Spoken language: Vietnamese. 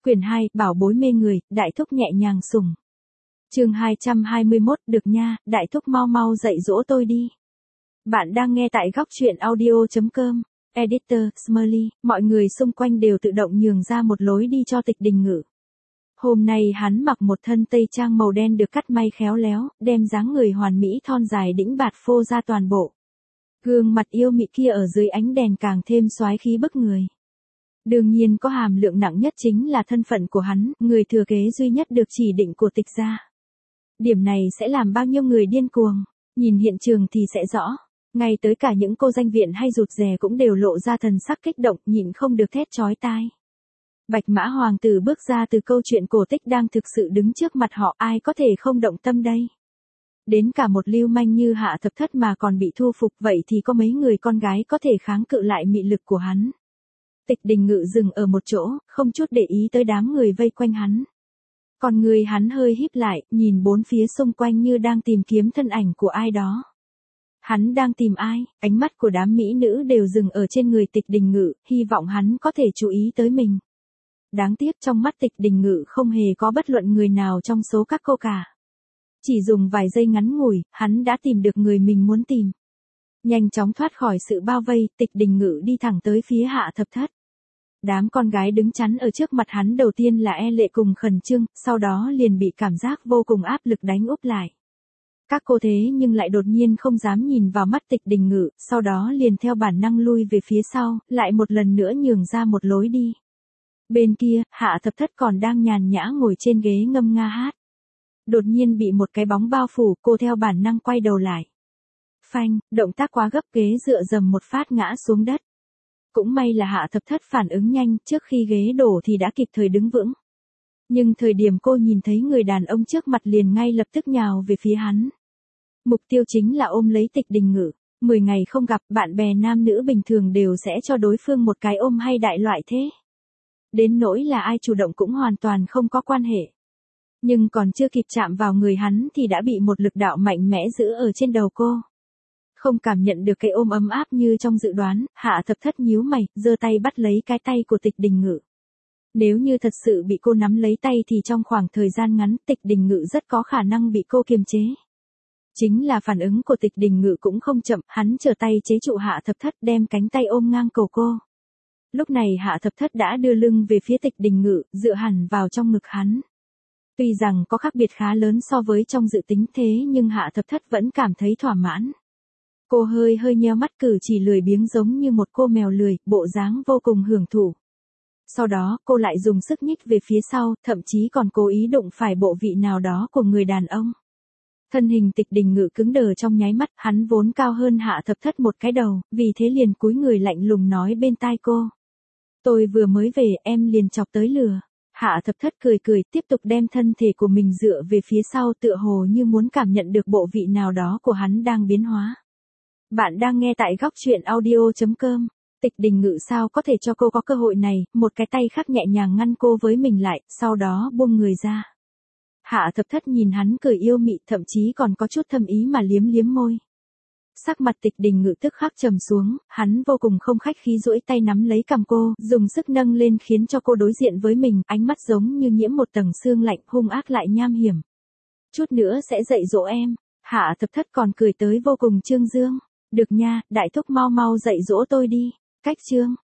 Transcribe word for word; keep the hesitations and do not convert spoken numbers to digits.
Quyển hai, bảo bối mê người, đại thúc nhẹ nhàng sủng. Chương hai trăm hai mươi mốt, được nha, đại thúc mau mau dạy dỗ tôi đi. Bạn đang nghe tại góc truyện audio chấm com. Editor, Smiley, mọi người xung quanh đều tự động nhường ra một lối đi cho Tịch Đình Ngự. Hôm nay hắn mặc một thân tây trang màu đen được cắt may khéo léo, đem dáng người hoàn mỹ thon dài đĩnh bạt phô ra toàn bộ. Gương mặt yêu mị kia ở dưới ánh đèn càng thêm soái khí bức người. Đương nhiên có hàm lượng nặng nhất chính là thân phận của hắn, người thừa kế duy nhất được chỉ định của Tịch gia. Điểm này sẽ làm bao nhiêu người điên cuồng, nhìn hiện trường thì sẽ rõ. Ngay tới cả những cô danh viện hay rụt rè cũng đều lộ ra thần sắc kích động, nhịn không được thét chói tai. Bạch Mã Hoàng tử bước ra từ câu chuyện cổ tích đang thực sự đứng trước mặt họ, ai có thể không động tâm đây. Đến cả một lưu manh như Hạ Thập Thất mà còn bị thu phục, vậy thì có mấy người con gái có thể kháng cự lại mị lực của hắn. Tịch Đình Ngự dừng ở một chỗ, không chút để ý tới đám người vây quanh hắn. Còn người hắn hơi híp lại, nhìn bốn phía xung quanh như đang tìm kiếm thân ảnh của ai đó. Hắn đang tìm ai? Ánh mắt của đám mỹ nữ đều dừng ở trên người Tịch Đình Ngự, hy vọng hắn có thể chú ý tới mình. Đáng tiếc trong mắt Tịch Đình Ngự không hề có bất luận người nào trong số các cô cả. Chỉ dùng vài giây ngắn ngủi, hắn đã tìm được người mình muốn tìm. Nhanh chóng thoát khỏi sự bao vây, Tịch Đình Ngự đi thẳng tới phía Hạ Thập Thất. Đám con gái đứng chắn ở trước mặt hắn đầu tiên là e lệ cùng khẩn trương, sau đó liền bị cảm giác vô cùng áp lực đánh úp lại. Các cô thế nhưng lại đột nhiên không dám nhìn vào mắt Tịch Đình Ngự, sau đó liền theo bản năng lui về phía sau, lại một lần nữa nhường ra một lối đi. Bên kia, Hạ Thập Thất còn đang nhàn nhã ngồi trên ghế ngâm nga hát. Đột nhiên bị một cái bóng bao phủ, cô theo bản năng quay đầu lại. Phanh, động tác quá gấp, ghế dựa dầm một phát ngã xuống đất. Cũng may là Hạ Thập Thất phản ứng nhanh, trước khi ghế đổ thì đã kịp thời đứng vững. Nhưng thời điểm cô nhìn thấy người đàn ông trước mặt liền ngay lập tức nhào về phía hắn. Mục tiêu chính là ôm lấy Tịch Đình Ngự. Mười ngày không gặp, bạn bè nam nữ bình thường đều sẽ cho đối phương một cái ôm hay đại loại thế. Đến nỗi là ai chủ động cũng hoàn toàn không có quan hệ. Nhưng còn chưa kịp chạm vào người hắn thì đã bị một lực đạo mạnh mẽ giữ ở trên đầu cô. Không cảm nhận được cái ôm ấm áp như trong dự đoán, Hạ Thập Thất nhíu mày, giơ tay bắt lấy cái tay của Tịch Đình Ngự. Nếu như thật sự bị cô nắm lấy tay thì trong khoảng thời gian ngắn, Tịch Đình Ngự rất có khả năng bị cô kiềm chế. Chính là phản ứng của Tịch Đình Ngự cũng không chậm, hắn trở tay chế trụ Hạ Thập Thất, đem cánh tay ôm ngang cổ cô. Lúc này Hạ Thập Thất đã đưa lưng về phía Tịch Đình Ngự, dựa hẳn vào trong ngực hắn. Tuy rằng có khác biệt khá lớn so với trong dự tính thế nhưng Hạ Thập Thất vẫn cảm thấy thỏa mãn. Cô hơi hơi nheo mắt, cử chỉ lười biếng giống như một cô mèo lười, bộ dáng vô cùng hưởng thụ. Sau đó, cô lại dùng sức nhích về phía sau, thậm chí còn cố ý đụng phải bộ vị nào đó của người đàn ông. Thân hình Tịch Đình Ngự cứng đờ trong nháy mắt, hắn vốn cao hơn Hạ Thập Thất một cái đầu, vì thế liền cúi người lạnh lùng nói bên tai cô. Tôi vừa mới về, em liền chọc tới lừa. Hạ Thập Thất cười cười, tiếp tục đem thân thể của mình dựa về phía sau, tựa hồ như muốn cảm nhận được bộ vị nào đó của hắn đang biến hóa. Bạn đang nghe tại góc truyện audio chấm com. Tịch Đình Ngự sao có thể cho cô có cơ hội này, một cái tay khác nhẹ nhàng ngăn cô với mình lại, sau đó buông người ra. Hạ Thập Thất nhìn hắn cười yêu mị, thậm chí còn có chút thâm ý mà liếm liếm môi. Sắc mặt Tịch Đình Ngự tức khắc trầm xuống, hắn vô cùng không khách khí duỗi tay nắm lấy cằm cô, dùng sức nâng lên khiến cho cô đối diện với mình, ánh mắt giống như nhiễm một tầng sương lạnh, hung ác lại nham hiểm. Chút nữa sẽ dạy dỗ em. Hạ Thập Thất còn cười tới vô cùng trương dương. Được nha, đại thúc mau mau dạy dỗ tôi đi. Cách chương.